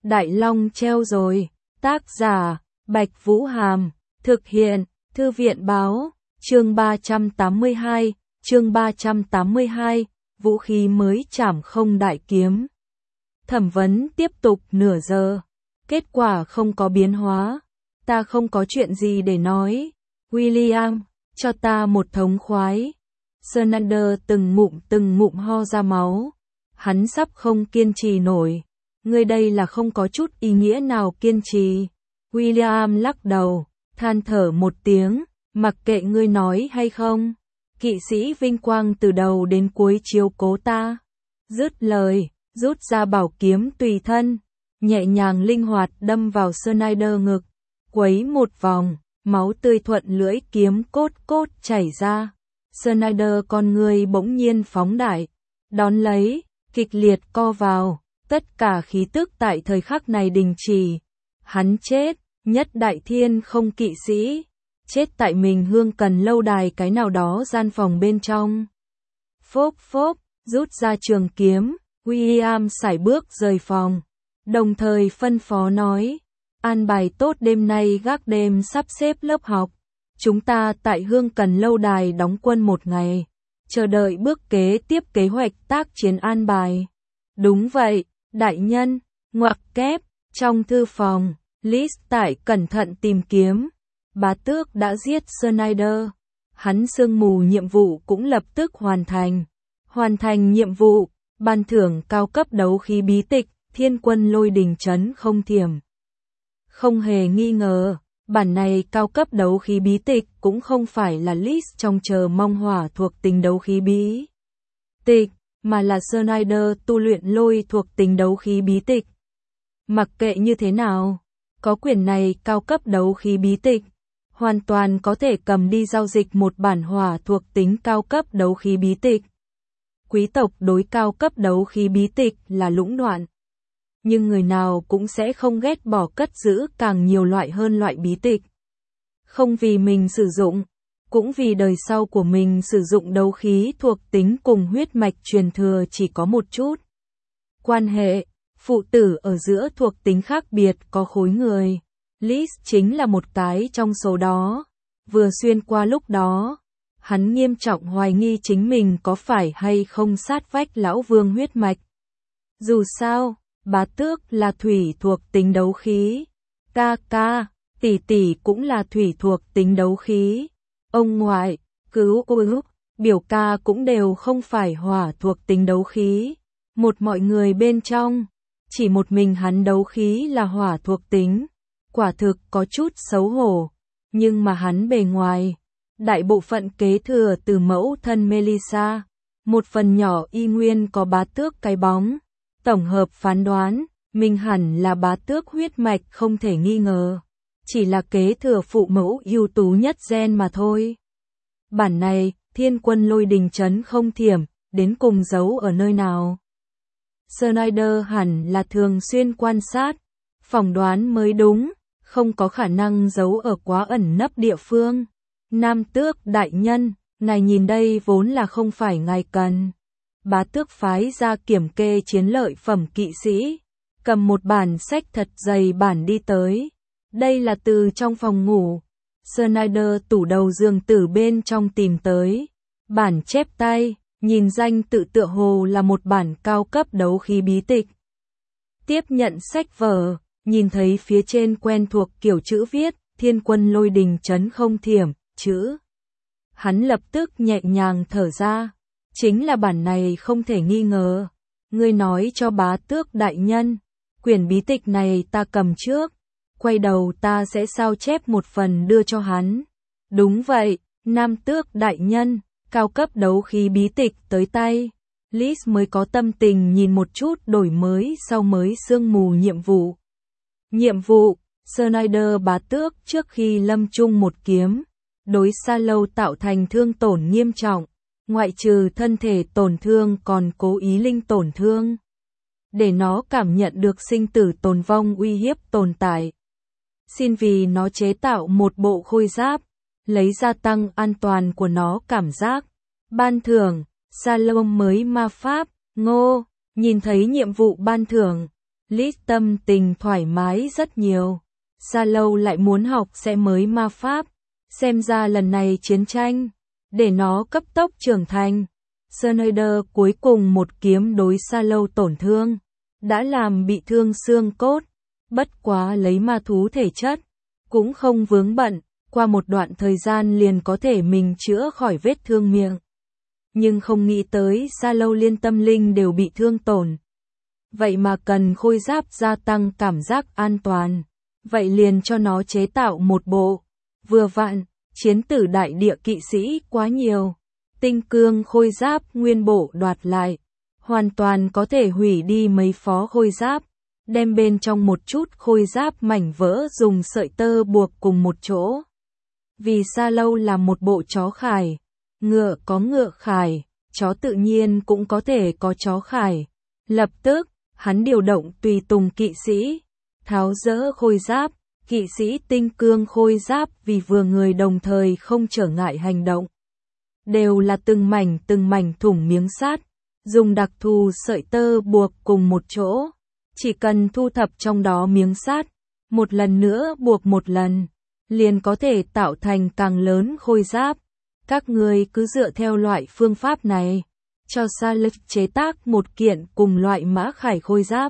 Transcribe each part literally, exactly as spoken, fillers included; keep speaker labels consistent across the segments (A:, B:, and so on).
A: Đại Long treo rồi. Tác giả, Bạch Vũ Hàm. Thực hiện, Thư viện Báo. Chương ba trăm tám mươi hai, chương ba trăm tám mươi hai, vũ khí mới chảm không đại kiếm. Thẩm vấn tiếp tục nửa giờ. Kết quả không có biến hóa. Ta không có chuyện gì để nói. William, cho ta một thống khoái. Snyder từng ngụm từng ngụm ho ra máu. Hắn sắp không kiên trì nổi. Ngươi đây là không có chút ý nghĩa nào kiên trì. William lắc đầu, than thở một tiếng, mặc kệ ngươi nói hay không. Kỵ sĩ vinh quang từ đầu đến cuối chiếu cố ta. Dứt lời, rút ra bảo kiếm tùy thân, nhẹ nhàng linh hoạt đâm vào Snyder ngực, quấy một vòng, máu tươi thuận lưỡi kiếm cốt cốt chảy ra. Snyder con người bỗng nhiên phóng đại, đón lấy, kịch liệt co vào, tất cả khí tức tại thời khắc này đình chỉ. Hắn chết, nhất đại thiên không kỵ sĩ, chết tại mình hương cần lâu đài cái nào đó gian phòng bên trong. Phốp phốp, rút ra trường kiếm, William sải bước rời phòng, đồng thời phân phó nói, an bài tốt đêm nay gác đêm sắp xếp lớp học. Chúng ta tại hương cần lâu đài đóng quân một ngày, chờ đợi bước kế tiếp kế hoạch tác chiến an bài. Đúng vậy, đại nhân, ngoặc kép, trong thư phòng, Liz tại cẩn thận tìm kiếm. Bá tước đã giết Snyder. Hắn sương mù nhiệm vụ cũng lập tức hoàn thành. Hoàn thành nhiệm vụ, ban thưởng cao cấp đấu khí bí tịch, thiên quân lôi đình trấn không thiểm. Không hề nghi ngờ, bản này cao cấp đấu khí bí tịch cũng không phải là Liz trong chờ mong hỏa thuộc tính đấu khí bí tịch, mà là Snyder tu luyện lôi thuộc tính đấu khí bí tịch. Mặc kệ như thế nào, có quyền này cao cấp đấu khí bí tịch, hoàn toàn có thể cầm đi giao dịch một bản hỏa thuộc tính cao cấp đấu khí bí tịch. Quý tộc đối cao cấp đấu khí bí tịch là lũng đoạn, nhưng người nào cũng sẽ không ghét bỏ cất giữ càng nhiều loại hơn loại bí tịch. Không vì mình sử dụng, cũng vì đời sau của mình sử dụng đấu khí thuộc tính cùng huyết mạch truyền thừa chỉ có một chút quan hệ, phụ tử ở giữa thuộc tính khác biệt có khối người. Liz chính là một cái trong số đó. Vừa xuyên qua lúc đó, hắn nghiêm trọng hoài nghi chính mình có phải hay không sát vách lão vương huyết mạch. Dù sao, bá tước là thủy thuộc tính đấu khí, ca ca, tỷ tỷ cũng là thủy thuộc tính đấu khí, ông ngoại, cứu cứu, biểu ca cũng đều không phải hỏa thuộc tính đấu khí. Một mọi người bên trong, chỉ một mình hắn đấu khí là hỏa thuộc tính, quả thực có chút xấu hổ, nhưng mà hắn bề ngoài, đại bộ phận kế thừa từ mẫu thân Melissa, một phần nhỏ y nguyên có bá tước cái bóng, tổng hợp phán đoán, mình hẳn là bá tước huyết mạch không thể nghi ngờ, chỉ là kế thừa phụ mẫu ưu tú nhất gen mà thôi. Bản này, thiên quân lôi đình trấn không thiểm, đến cùng giấu ở nơi nào? Snyder hẳn là thường xuyên quan sát, phỏng đoán mới đúng, không có khả năng giấu ở quá ẩn nấp địa phương. Nam tước đại nhân, ngài nhìn đây vốn là không phải ngài cần. Bá tước phái ra kiểm kê chiến lợi phẩm kỵ sĩ, cầm một bản sách thật dày bản đi tới. Đây là từ trong phòng ngủ. Snyder tủ đầu giường từ bên trong tìm tới. Bản chép tay, nhìn danh tự tựa hồ là một bản cao cấp đấu khí bí tịch. Tiếp nhận sách vở, nhìn thấy phía trên quen thuộc kiểu chữ viết, thiên quân lôi đình trấn không thiểm, chữ. Hắn lập tức nhẹ nhàng thở ra, chính là bản này không thể nghi ngờ. Ngươi nói cho bá tước đại nhân, quyển bí tịch này ta cầm trước, quay đầu ta sẽ sao chép một phần đưa cho hắn. Đúng vậy, nam tước đại nhân, cao cấp đấu khí bí tịch tới tay. Liz mới có tâm tình nhìn một chút đổi mới sau mới sương mù nhiệm vụ. Nhiệm vụ, Snyder bá tước trước khi lâm chung một kiếm, đối Sa Lâu tạo thành thương tổn nghiêm trọng, ngoại trừ thân thể tổn thương còn cố ý linh tổn thương, để nó cảm nhận được sinh tử tồn vong uy hiếp tồn tại. Xin vì nó chế tạo một bộ khôi giáp, lấy gia tăng an toàn của nó cảm giác. Ban thưởng, Sa Lâu mới ma pháp, ngô, nhìn thấy nhiệm vụ ban thưởng, Liz tâm tình thoải mái rất nhiều. Sa Lâu lại muốn học sẽ mới ma pháp. Xem ra lần này chiến tranh, để nó cấp tốc trưởng thành. Schneider cuối cùng một kiếm đối Sa Lâu tổn thương, đã làm bị thương xương cốt. Bất quá lấy ma thú thể chất, cũng không vướng bận, qua một đoạn thời gian liền có thể mình chữa khỏi vết thương miệng. Nhưng không nghĩ tới Sa Lâu liên tâm linh đều bị thương tổn. Vậy mà cần khôi giáp gia tăng cảm giác an toàn. Vậy liền cho nó chế tạo một bộ. Vừa vặn, chiến tử đại địa kỵ sĩ quá nhiều. Tinh cương khôi giáp nguyên bộ đoạt lại. Hoàn toàn có thể hủy đi mấy phó khôi giáp. Đem bên trong một chút khôi giáp mảnh vỡ dùng sợi tơ buộc cùng một chỗ. Vì Sa Lâu là một bộ chó khải. Ngựa có ngựa khải, chó tự nhiên cũng có thể có chó khải. Lập tức, hắn điều động tùy tùng kỵ sĩ, tháo dỡ khôi giáp, kỵ sĩ tinh cương khôi giáp vì vừa người đồng thời không trở ngại hành động. Đều là từng mảnh từng mảnh thủng miếng sắt, dùng đặc thù sợi tơ buộc cùng một chỗ. Chỉ cần thu thập trong đó miếng sắt, một lần nữa buộc một lần, liền có thể tạo thành càng lớn khôi giáp. Các người cứ dựa theo loại phương pháp này, cho Salif chế tác một kiện cùng loại mã khải khôi giáp.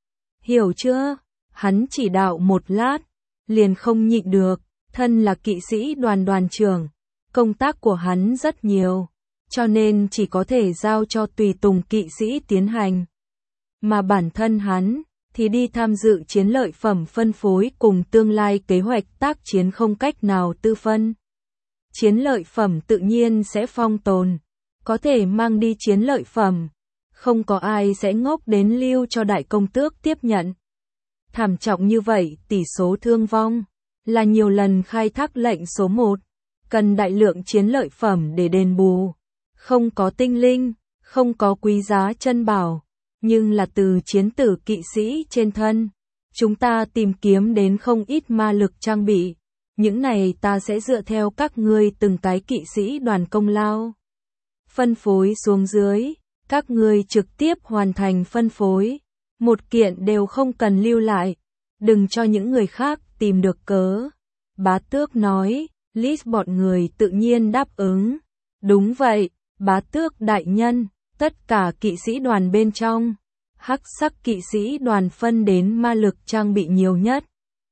A: Hiểu chưa? Hắn chỉ đạo một lát, liền không nhịn được, thân là kỵ sĩ đoàn đoàn trưởng, công tác của hắn rất nhiều, cho nên chỉ có thể giao cho tùy tùng kỵ sĩ tiến hành. Mà bản thân hắn, thì đi tham dự chiến lợi phẩm phân phối cùng tương lai kế hoạch tác chiến không cách nào tư phân. Chiến lợi phẩm tự nhiên sẽ phong tồn, có thể mang đi chiến lợi phẩm, không có ai sẽ ngốc đến lưu cho đại công tước tiếp nhận. Thảm trọng như vậy, tỷ số thương vong, là nhiều lần khai thác lệnh số một, cần đại lượng chiến lợi phẩm để đền bù, không có tinh linh, không có quý giá chân bảo, nhưng là từ chiến tử kỵ sĩ trên thân, chúng ta tìm kiếm đến không ít ma lực trang bị. Những này ta sẽ dựa theo các ngươi từng cái kỵ sĩ đoàn công lao. Phân phối xuống dưới, các ngươi trực tiếp hoàn thành phân phối. Một kiện đều không cần lưu lại, đừng cho những người khác tìm được cớ. Bá tước nói, Liz bọn người tự nhiên đáp ứng. Đúng vậy, bá tước đại nhân, tất cả kỵ sĩ đoàn bên trong. Hắc sắc kỵ sĩ đoàn phân đến ma lực trang bị nhiều nhất.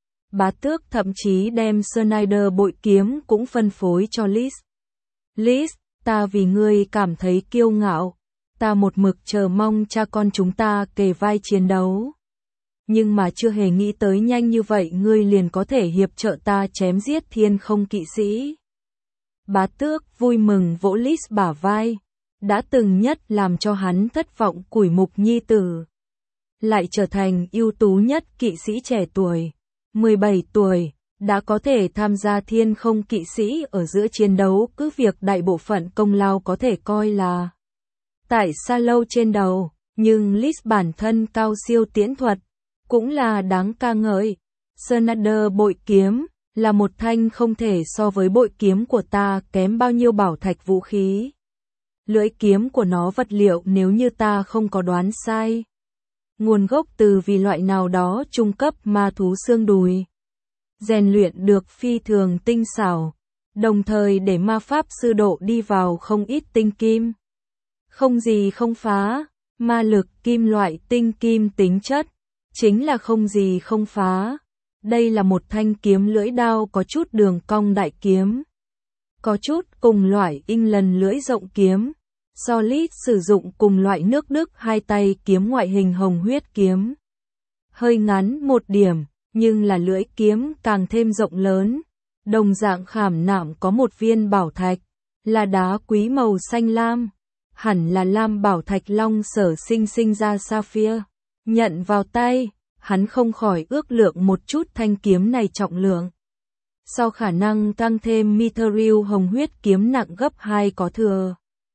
A: Bá tước thậm chí đem Schneider bội kiếm cũng phân phối cho Liz. Liz, ta vì ngươi cảm thấy kiêu ngạo. Ta một mực chờ mong cha con chúng ta kề vai chiến đấu. Nhưng mà chưa hề nghĩ tới nhanh như vậy ngươi liền có thể hiệp trợ ta chém giết thiên không kỵ sĩ. Bá tước vui mừng vỗ Liz bả vai. Đã từng nhất làm cho hắn thất vọng củi mục nhi tử. Lại trở thành ưu tú nhất kỵ sĩ trẻ tuổi. mười bảy tuổi, đã có thể tham gia thiên không kỵ sĩ ở giữa chiến đấu, cứ việc đại bộ phận công lao có thể coi là tại Sa Lâu trên đầu, nhưng Liz bản thân cao siêu tiễn thuật, cũng là đáng ca ngợi. Schneider bội kiếm, là một thanh không thể so với bội kiếm của ta kém bao nhiêu bảo thạch vũ khí. Lưỡi kiếm của nó vật liệu nếu như ta không có đoán sai. Nguồn gốc từ vì loại nào đó trung cấp ma thú xương đùi. Rèn luyện được phi thường tinh xảo, đồng thời để ma pháp sư độ đi vào không ít tinh kim. Không gì không phá, ma lực kim loại tinh kim tính chất, chính là không gì không phá. Đây là một thanh kiếm lưỡi đao có chút đường cong đại kiếm. Có chút cùng loại in lần lưỡi rộng kiếm. Solid sử dụng cùng loại nước Đức hai tay kiếm ngoại hình hồng huyết kiếm. Hơi ngắn một điểm, nhưng là lưỡi kiếm càng thêm rộng lớn. Đồng dạng khảm nạm có một viên bảo thạch, là đá quý màu xanh lam. Hẳn là lam bảo thạch long sở sinh sinh ra sapphire. Nhận vào tay, hắn không khỏi ước lượng một chút thanh kiếm này trọng lượng. Sau khả năng tăng thêm mithril hồng huyết kiếm nặng gấp hai có thừa.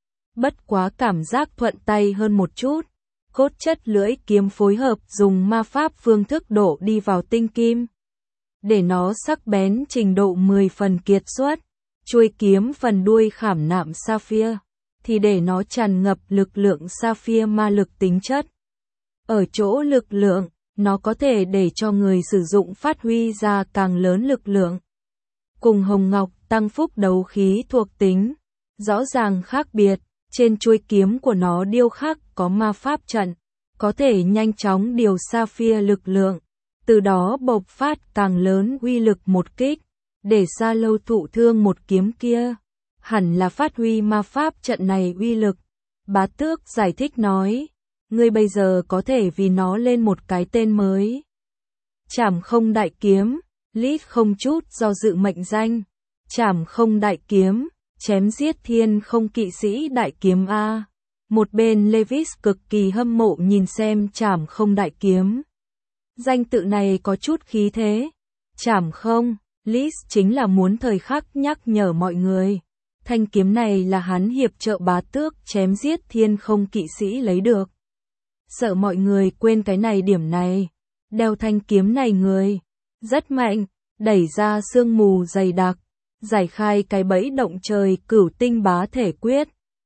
A: Bất quá cảm giác thuận tay hơn một chút. Cốt chất lưỡi kiếm phối hợp dùng ma pháp phương thức đổ đi vào tinh kim. Để nó sắc bén trình độ mười phần kiệt xuất. Chuôi kiếm phần đuôi khảm nạm sapphire. Thì để nó tràn ngập lực lượng sapphire ma lực tính chất. Ở chỗ lực lượng, nó có thể để cho người sử dụng phát huy ra càng lớn lực lượng. Cùng hồng ngọc tăng phúc đấu khí thuộc tính, rõ ràng khác biệt, trên chuôi kiếm của nó điêu khắc có ma pháp trận, có thể nhanh chóng điều sapphire lực lượng, từ đó bộc phát càng lớn uy lực một kích, để Sa Lâu thụ thương một kiếm kia. Hẳn là phát huy ma pháp trận này uy lực. Bá Tước giải thích nói, ngươi bây giờ có thể vì nó lên một cái tên mới. Trảm không đại kiếm, Lít không chút do dự mệnh danh. Trảm không đại kiếm, chém giết thiên không kỵ sĩ đại kiếm A. Một bên Levis cực kỳ hâm mộ nhìn xem trảm không đại kiếm. Danh tự này có chút khí thế. Trảm không, Lít chính là muốn thời khắc nhắc nhở mọi người. Thanh kiếm này là hắn hiệp trợ Bá Tước chém giết thiên không kỵ sĩ lấy được. Sợ mọi người quên cái này điểm này. Đeo thanh kiếm này người rất mạnh, đẩy ra sương mù dày đặc, giải khai cái bẫy động trời cửu tinh bá thể quyết.